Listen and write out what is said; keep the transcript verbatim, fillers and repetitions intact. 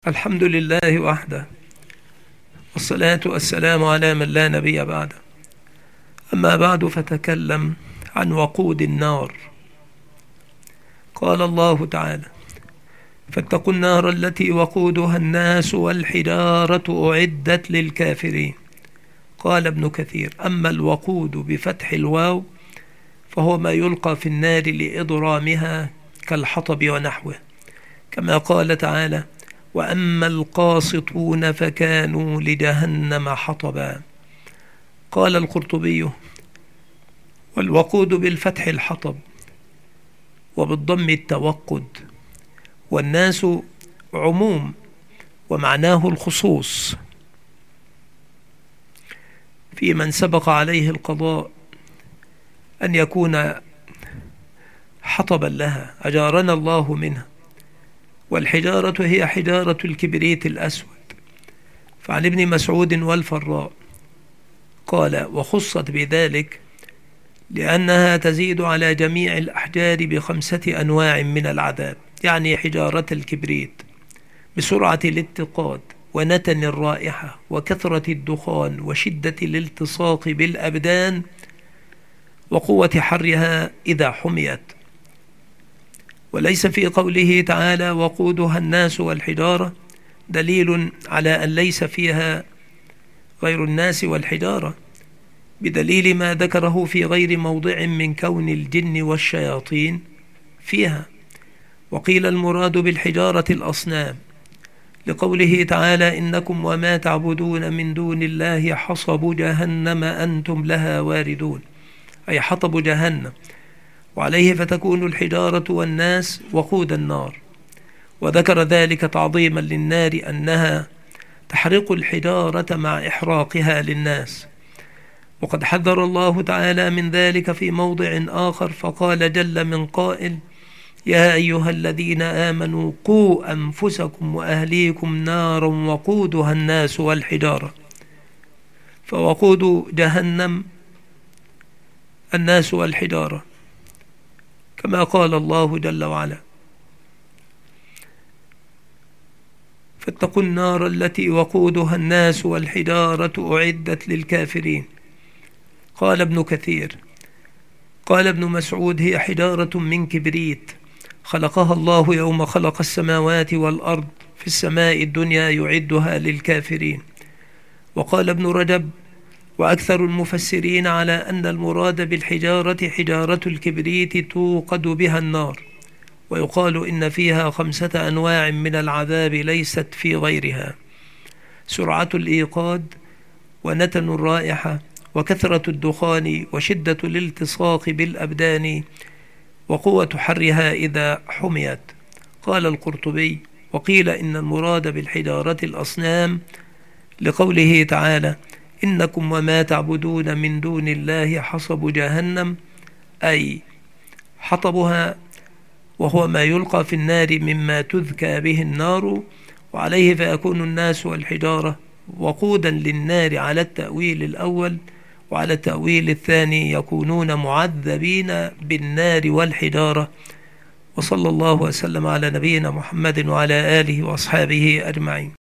الحمد لله وحده، والصلاة والسلام على من لا نبي بعده. أما بعد، فتكلم عن وقود النار. قال الله تعالى: فاتقوا النار التي وقودها الناس والحجارة أعدت للكافرين. قال ابن كثير: أما الوقود بفتح الواو فهو ما يلقى في النار لإضرامها كالحطب ونحوه، كما قال تعالى: وأما القاسطون فكانوا لجهنم حطبا. قال القرطبي: والوقود بالفتح الحطب، وبالضم التوقد، والناس عموم ومعناه الخصوص في من سبق عليه القضاء أن يكون حطبا لها، أجارنا الله منها. والحجارة هي حجارة الكبريت الأسود. فعن ابن مسعود والفراء قال: وخصت بذلك لأنها تزيد على جميع الأحجار بخمسة أنواع من العذاب، يعني حجارة الكبريت بسرعة الاتقاد ونتن الرائحة وكثرة الدخان وشدة الالتصاق بالأبدان وقوة حرها إذا حميت. وليس في قوله تعالى وقودها الناس والحجارة دليل على أن ليس فيها غير الناس والحجارة، بدليل ما ذكره في غير موضع من كون الجن والشياطين فيها. وقيل المراد بالحجارة الأصنام، لقوله تعالى: إنكم وما تعبدون من دون الله حصب جهنم أنتم لها واردون، أي حطب جهنم، وعليه فتكون الحجارة والناس وقود النار. وذكر ذلك تعظيما للنار أنها تحرق الحجارة مع إحراقها للناس. وقد حذر الله تعالى من ذلك في موضع آخر، فقال جل من قائل: يا أيها الذين آمنوا قوا أنفسكم وأهليكم نارا وقودها الناس والحجارة. فوقود جهنم الناس والحجارة، كما قال الله جل وعلا: فاتقوا النار التي وقودها الناس والحجارة أعدت للكافرين. قال ابن كثير: قال ابن مسعود: هي حجارة من كبريت خلقها الله يوم خلق السماوات والأرض في السماء الدنيا يعدها للكافرين. وقال ابن رجب: وأكثر المفسرين على أن المراد بالحجارة حجارة الكبريت توقد بها النار، ويقال إن فيها خمسة أنواع من العذاب ليست في غيرها: سرعة الإيقاد، ونتن الرائحة، وكثرة الدخان، وشدة الالتصاق بالأبدان، وقوة حرها إذا حميت. قال القرطبي: وقيل إن المراد بالحجارة الأصنام، لقوله تعالى: إنكم وما تعبدون من دون الله حصب جهنم، أي حطبها، وهو ما يلقى في النار مما تذكى به النار، وعليه فيكون الناس والحجارة وقودا للنار على التأويل الأول. وعلى التأويل الثاني يكونون معذبين بالنار والحجارة. وصلى الله وسلم على نبينا محمد وعلى آله وأصحابه أجمعين.